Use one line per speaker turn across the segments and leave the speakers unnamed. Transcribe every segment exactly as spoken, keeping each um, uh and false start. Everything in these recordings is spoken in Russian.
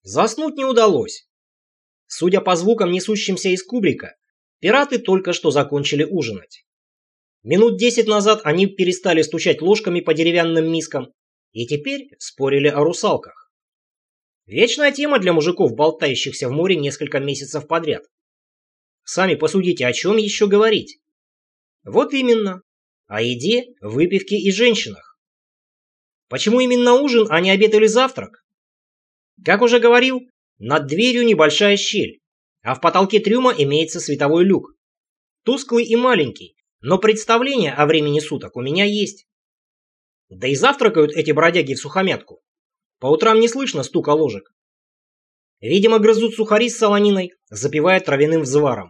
Заснуть не удалось. Судя по звукам, несущимся из кубрика, пираты только что закончили ужинать. Минут десять назад они перестали стучать ложками по деревянным мискам и теперь спорили о русалках. Вечная тема для мужиков, болтающихся в море несколько месяцев подряд. Сами посудите, о чем еще говорить? Вот именно, о еде, выпивке и женщинах. Почему именно ужин, а не обед или завтрак? Как уже говорил, над дверью небольшая щель, а в потолке трюма имеется световой люк. Тусклый и маленький, но представление о времени суток у меня есть. Да и завтракают эти бродяги всухомятку. По утрам не слышно стука ложек. Видимо, грызут сухари с солониной, запивая травяным взваром.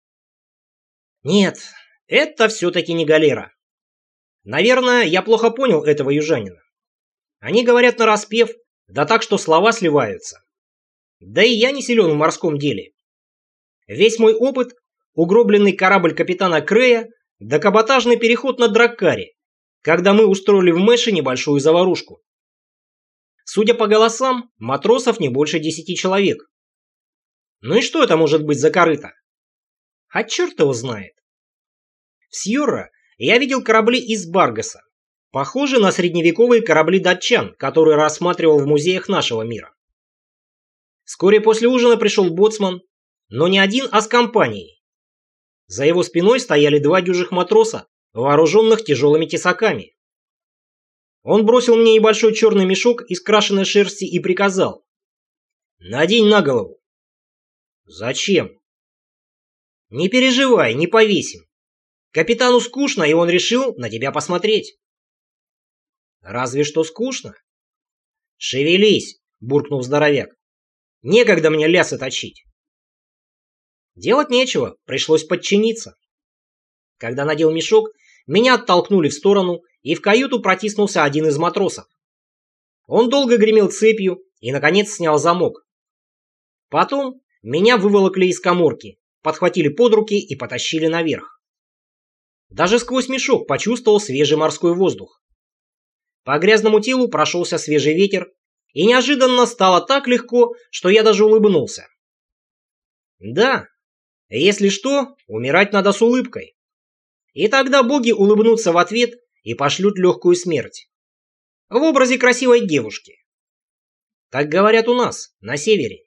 Нет, это все-таки не галера. Наверное, я плохо понял этого южанина. Они говорят нараспев, да так, что слова сливаются. Да и я не силен в морском деле. Весь мой опыт — угробленный корабль капитана Крея да каботажный переход на Драккаре, когда мы устроили в Мэше небольшую заварушку. Судя по голосам, матросов не больше десяти человек. Ну и что это может быть за корыто? А черт его знает. В Сьорра я видел корабли из Баргаса, похожие на средневековые корабли датчан, которые рассматривал в музеях нашего мира. Вскоре после ужина пришел боцман, но не один, а с компанией. За его спиной стояли два дюжих матроса, вооруженных тяжелыми тесаками. Он бросил мне небольшой черный мешок из крашеной шерсти и приказал: «Надень на голову». «Зачем?» «Не переживай, не повесим. Капитану скучно, и он решил на тебя посмотреть». «Разве что скучно». «Шевелись», — буркнул здоровяк. «Некогда мне лясы точить». Делать нечего, пришлось подчиниться. Когда надел мешок, меня оттолкнули в сторону, и в каюту протиснулся один из матросов. Он долго гремел цепью и, наконец, снял замок. Потом меня выволокли из каморки, подхватили под руки и потащили наверх. Даже сквозь мешок почувствовал свежий морской воздух. По грязному телу прошелся свежий ветер, и неожиданно стало так легко, что я даже улыбнулся. Да, если что, умирать надо с улыбкой. И тогда боги улыбнутся в ответ и пошлют легкую смерть. В образе красивой девушки. Так говорят у нас, на севере.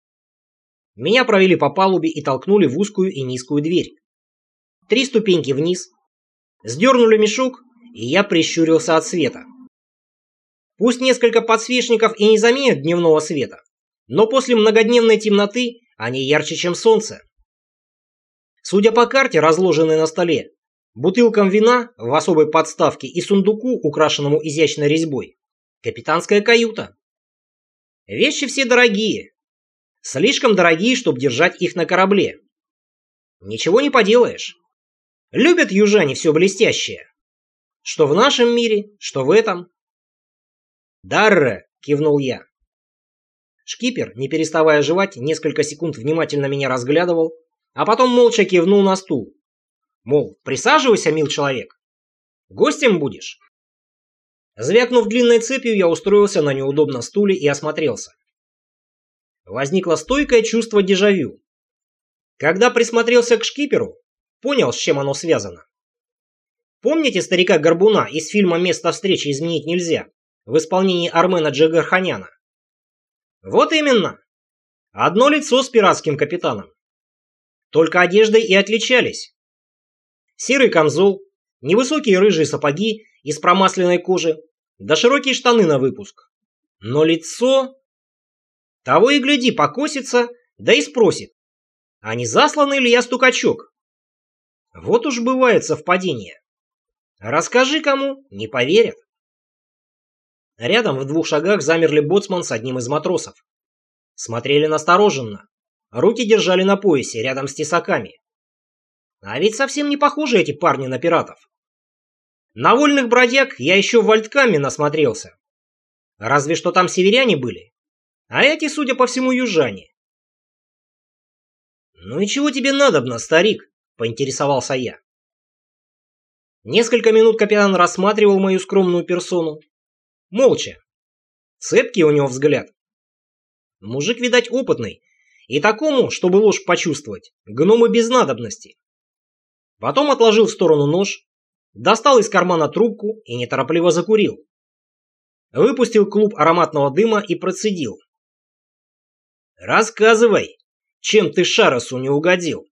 Меня провели по палубе и толкнули в узкую и низкую дверь. Три ступеньки вниз. Сдернули мешок, и я прищурился от света. Пусть несколько подсвечников и не заменят дневного света, но после многодневной темноты они ярче, чем солнце. Судя по карте, разложенной на столе, бутылкам вина в особой подставке и сундуку, украшенному изящной резьбой, капитанская каюта. Вещи все дорогие. Слишком дорогие, чтобы держать их на корабле. Ничего не поделаешь. Любят южане все блестящее. Что в нашем мире, что в этом. «Дарре!» — кивнул я. Шкипер, не переставая жевать, несколько секунд внимательно меня разглядывал, а потом молча кивнул на стул. Мол, присаживайся, мил человек. Гостем будешь? Звякнув длинной цепью, я устроился на неудобном стуле и осмотрелся. Возникло стойкое чувство дежавю. Когда присмотрелся к шкиперу, понял, с чем оно связано. Помните старика Горбуна из фильма «Место встречи изменить нельзя» в исполнении Армена Джигарханяна? Вот именно. Одно лицо с пиратским капитаном. Только одеждой и отличались. Серый камзол, невысокие рыжие сапоги из промасленной кожи, да широкие штаны на выпуск. Но лицо... Того и гляди, покосится, да и спросит, а не засланный ли я стукачок? Вот уж бывает совпадение. Расскажи кому, не поверят. Рядом в двух шагах замерли боцман с одним из матросов. Смотрели настороженно. Руки держали на поясе, рядом с тесаками. А ведь совсем не похожи эти парни на пиратов. На вольных бродяг я еще в Вальдкаме насмотрелся. Разве что там северяне были. А эти, судя по всему, южане. «Ну и чего тебе надобно, старик?» — поинтересовался я. Несколько минут капитан рассматривал мою скромную персону. Молча. Цепкий у него взгляд. Мужик, видать, опытный. И такому, чтобы ложь почувствовать, гномы без надобности. Потом отложил в сторону нож, достал из кармана трубку и неторопливо закурил. Выпустил клуб ароматного дыма и процедил. «Рассказывай, чем ты Шарасу не угодил?»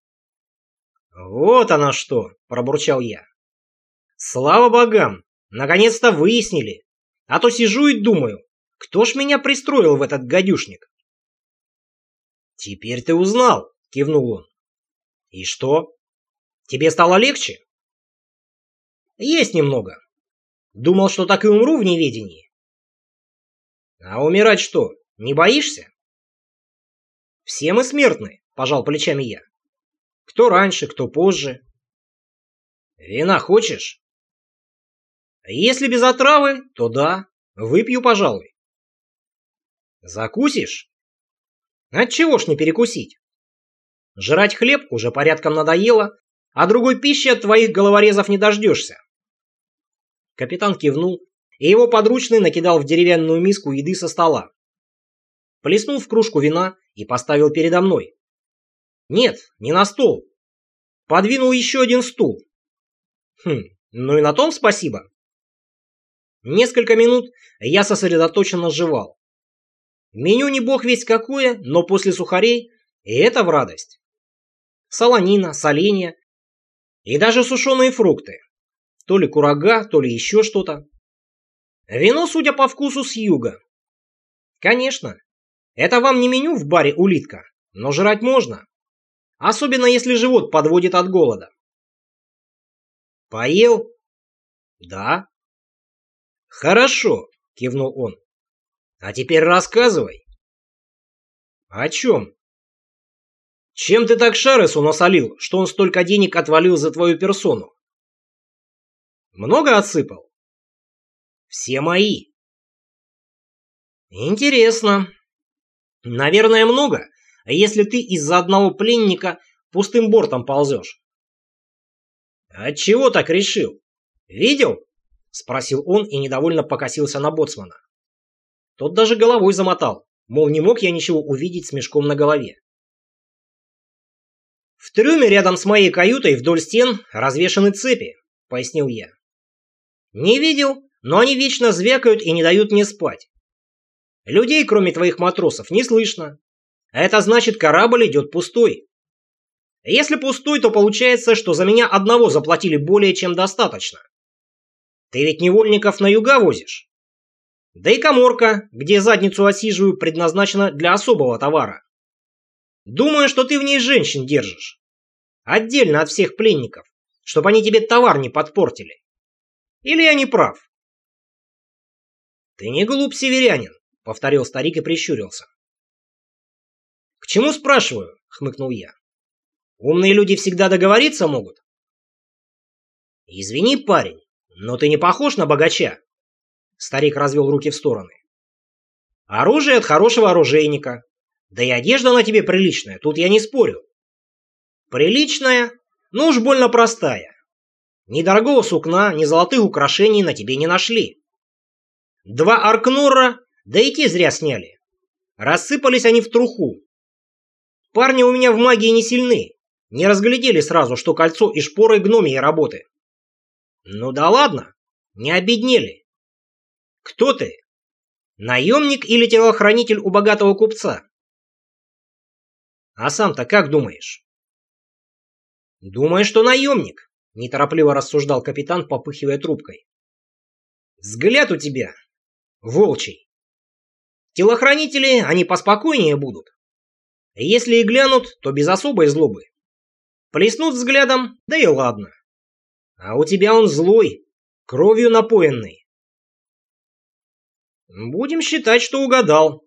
«Вот оно что!» – пробурчал я. «Слава богам! Наконец-то выяснили! А то сижу и думаю, кто ж меня пристроил в этот гадюшник?» «Теперь ты узнал!» – кивнул он. «И что? Тебе стало легче?» «Есть немного. Думал, что так и умру в неведении». «А умирать что, не боишься?» «Все мы смертны», – пожал плечами я. «Кто раньше, кто позже». «Вина хочешь?» «Если без отравы, то да, выпью, пожалуй». «Закусишь?» «Отчего ж не перекусить? Жрать хлеб уже порядком надоело, а другой пищи от твоих головорезов не дождешься». Капитан кивнул, и его подручный накидал в деревянную миску еды со стола. Плеснул в кружку вина и поставил передо мной. Нет, не на стол. Подвинул еще один стул. Хм, ну и на том спасибо. Несколько минут я сосредоточенно жевал. Меню не бог весть какое, но после сухарей и это в радость. Солонина, соленья и даже сушеные фрукты. То ли курага, то ли еще что-то. Вино, судя по вкусу, с юга. Конечно, это вам не меню в баре «Улитка», но жрать можно. Особенно если живот подводит от голода. Поел? Да. Хорошо, кивнул он. А теперь рассказывай. О чем? Чем ты так Шаресу насолил, что он столько денег отвалил за твою персону? Много отсыпал? Все мои. Интересно. Наверное, много, если ты из-за одного пленника пустым бортом ползешь. Отчего так решил? Видел? Спросил он и недовольно покосился на боцмана. Тот даже головой замотал, мол, не мог я ничего увидеть с мешком на голове. В трюме рядом с моей каютой вдоль стен развешаны цепи, пояснил я. Не видел, но они вечно звякают и не дают мне спать. Людей, кроме твоих матросов, не слышно. А это значит, корабль идет пустой. Если пустой, то получается, что за меня одного заплатили более чем достаточно. Ты ведь невольников на юга возишь. Да и каморка, где задницу осиживаю, предназначена для особого товара. Думаю, что ты в ней женщин держишь. Отдельно от всех пленников, чтобы они тебе товар не подпортили. Или я не прав? Ты не глуп, северянин, повторил старик и прищурился. К чему спрашиваю? Хмыкнул я. Умные люди всегда договориться могут. Извини, парень, но ты не похож на богача. Старик развел руки в стороны. Оружие от хорошего оружейника. Да и одежда на тебе приличная, тут я не спорю. Приличная, но уж больно простая. Ни дорогого сукна, ни золотых украшений на тебе не нашли. Два аркнора, да и те зря сняли. Рассыпались они в труху. Парни у меня в магии не сильны. Не разглядели сразу, что кольцо и шпоры гномьей работы. Ну да ладно, не обеднели. Кто ты? Наемник или телохранитель у богатого купца? А сам-то как думаешь? Думаю, что наемник, неторопливо рассуждал капитан, попыхивая трубкой. Взгляд у тебя волчий. Телохранители, они поспокойнее будут. Если и глянут, то без особой злобы. Плеснут взглядом, да и ладно. А у тебя он злой, кровью напоенный. Будем считать, что угадал.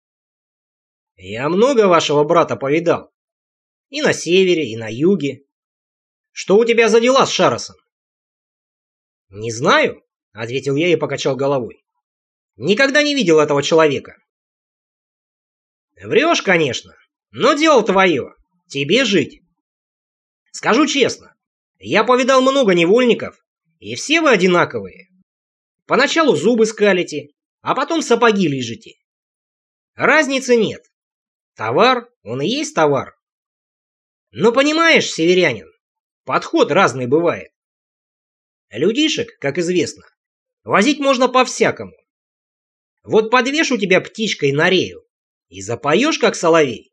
Я много вашего брата повидал. И на севере, и на юге. Что у тебя за дела с Шарасом? Не знаю, ответил я и покачал головой. Никогда не видел этого человека. Врешь, конечно, но дело твое. Тебе жить. Скажу честно, я повидал много невольников, и все вы одинаковые. Поначалу зубы скалите, а потом сапоги лижете. Разницы нет. Товар, он и есть товар. Но понимаешь, северянин, подход разный бывает. Людишек, как известно, возить можно по-всякому. Вот подвешу тебя птичкой на рею и запоешь, как соловей.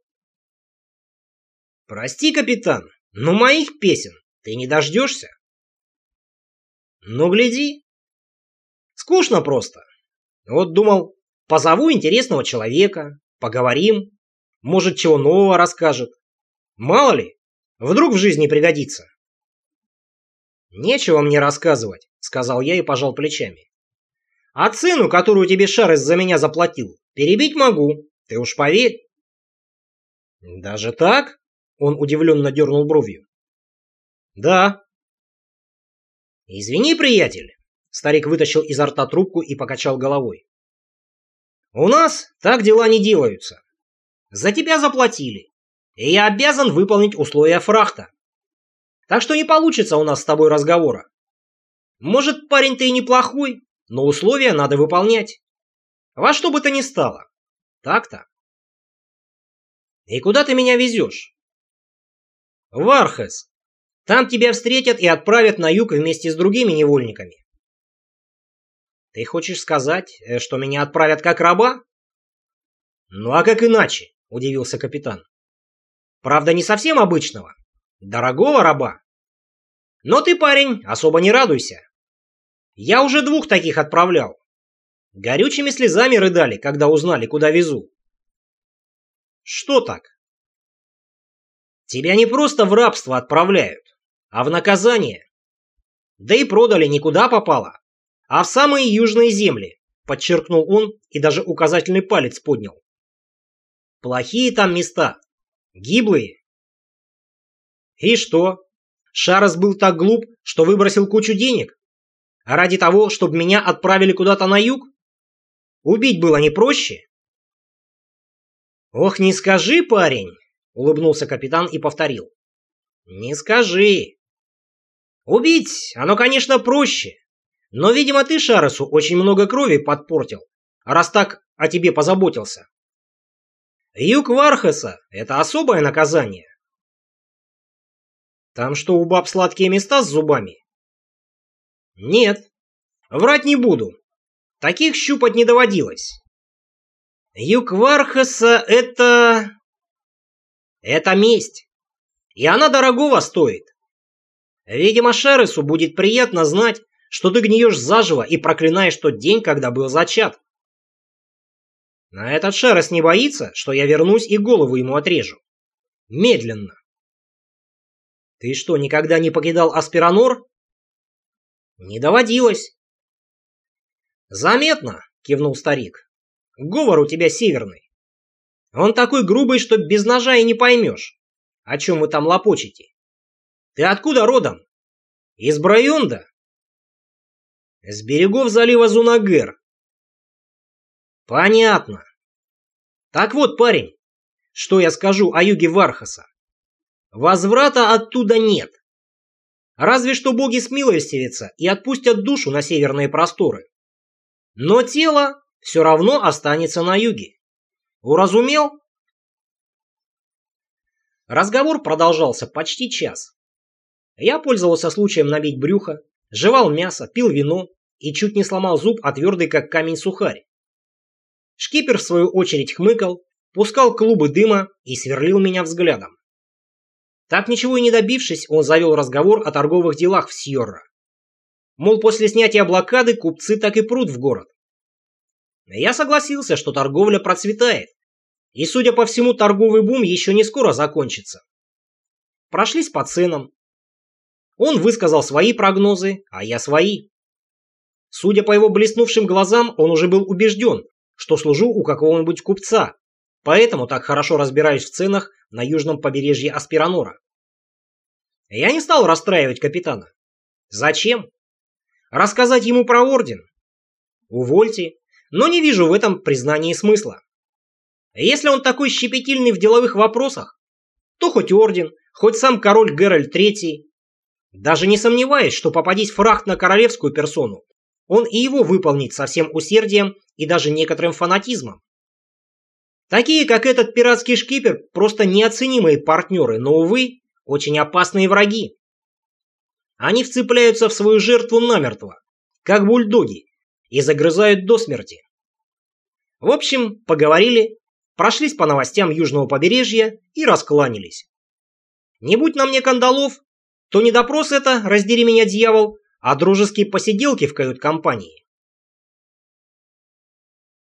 Прости, капитан, но моих песен ты не дождешься. Ну, гляди. Скучно просто. Вот думал, позову интересного человека, поговорим, может, чего нового расскажет. Мало ли, вдруг в жизни пригодится. Нечего мне рассказывать, сказал я и пожал плечами. А цену, которую тебе Шарес за меня заплатил, перебить могу, ты уж поверь. Даже так? Он удивленно дернул бровью. Да. Извини, приятель. Старик вытащил изо рта трубку и покачал головой. У нас так дела не делаются. За тебя заплатили, и я обязан выполнить условия фрахта. Так что не получится у нас с тобой разговора. Может, парень ты и неплохой, но условия надо выполнять. Во что бы то ни стало. Так-то. И куда ты меня везешь? В Архес. Там тебя встретят и отправят на юг вместе с другими невольниками. Ты хочешь сказать, что меня отправят как раба? Ну а как иначе, удивился капитан. Правда, не совсем обычного. Дорогого раба. Но ты, парень, особо не радуйся. Я уже двух таких отправлял. Горючими слезами рыдали, когда узнали, куда везу. Что так? Тебя не просто в рабство отправляют, а в наказание. Да и продали никуда попало, а в самые южные земли, подчеркнул он и даже указательный палец поднял. Плохие там места, гиблые. И что? Шарес был так глуп, что выбросил кучу денег? А ради того, чтобы меня отправили куда-то на юг? Убить было не проще? Ох, не скажи, парень, улыбнулся капитан и повторил. Не скажи. Убить, оно, конечно, проще. Но, видимо, ты Шаресу очень много крови подпортил, раз так о тебе позаботился. Юг Вархеса – это особое наказание. Там что, у баб сладкие места с зубами? Нет, врать не буду. Таких щупать не доводилось. Юг Вархеса – это... Это месть. И она дорогого стоит. Видимо, Шаресу будет приятно знать, что ты гниешь заживо и проклинаешь тот день, когда был зачат. А этот Шарес не боится, что я вернусь и голову ему отрежу. Медленно. Ты что, никогда не покидал Аспиранор? Не доводилось. Заметно, кивнул старик. Говор у тебя северный. Он такой грубый, что без ножа и не поймешь, о чем вы там лопочете. Ты откуда родом? Из Брайонда? С берегов залива Зунагер. Понятно. Так вот, парень, что я скажу о юге Вархаса. Возврата оттуда нет. Разве что боги смилостивятся и отпустят душу на северные просторы. Но тело все равно останется на юге. Уразумел? Разговор продолжался почти час. Я пользовался случаем набить брюхо, жевал мясо, пил вино и чуть не сломал зуб о твердый как камень сухарь. Шкипер, в свою очередь, хмыкал, пускал клубы дыма и сверлил меня взглядом. Так ничего и не добившись, он завел разговор о торговых делах в Сьорро. Мол, после снятия блокады купцы так и прут в город. Я согласился, что торговля процветает, и, судя по всему, торговый бум еще не скоро закончится. Прошлись по ценам. Он высказал свои прогнозы, а я свои. Судя по его блеснувшим глазам, он уже был убежден, что служу у какого-нибудь купца, поэтому так хорошо разбираюсь в ценах на южном побережье Аспиранора. Я не стал расстраивать капитана. Зачем? Рассказать ему про орден? Увольте, но не вижу в этом признании смысла. Если он такой щепетильный в деловых вопросах, то хоть орден, хоть сам король Геральт третий. Даже не сомневаюсь, что попадись фрахт на королевскую персону, он и его выполнит со всем усердием и даже некоторым фанатизмом. Такие, как этот пиратский шкипер, просто неоценимые партнеры, но, увы, очень опасные враги. Они вцепляются в свою жертву намертво, как бульдоги, и загрызают до смерти. В общем, поговорили, прошлись по новостям южного побережья и раскланялись. Не будь на мне кандалов, то не допрос это, раздери меня, дьявол, а дружеские посиделки в кают-компании.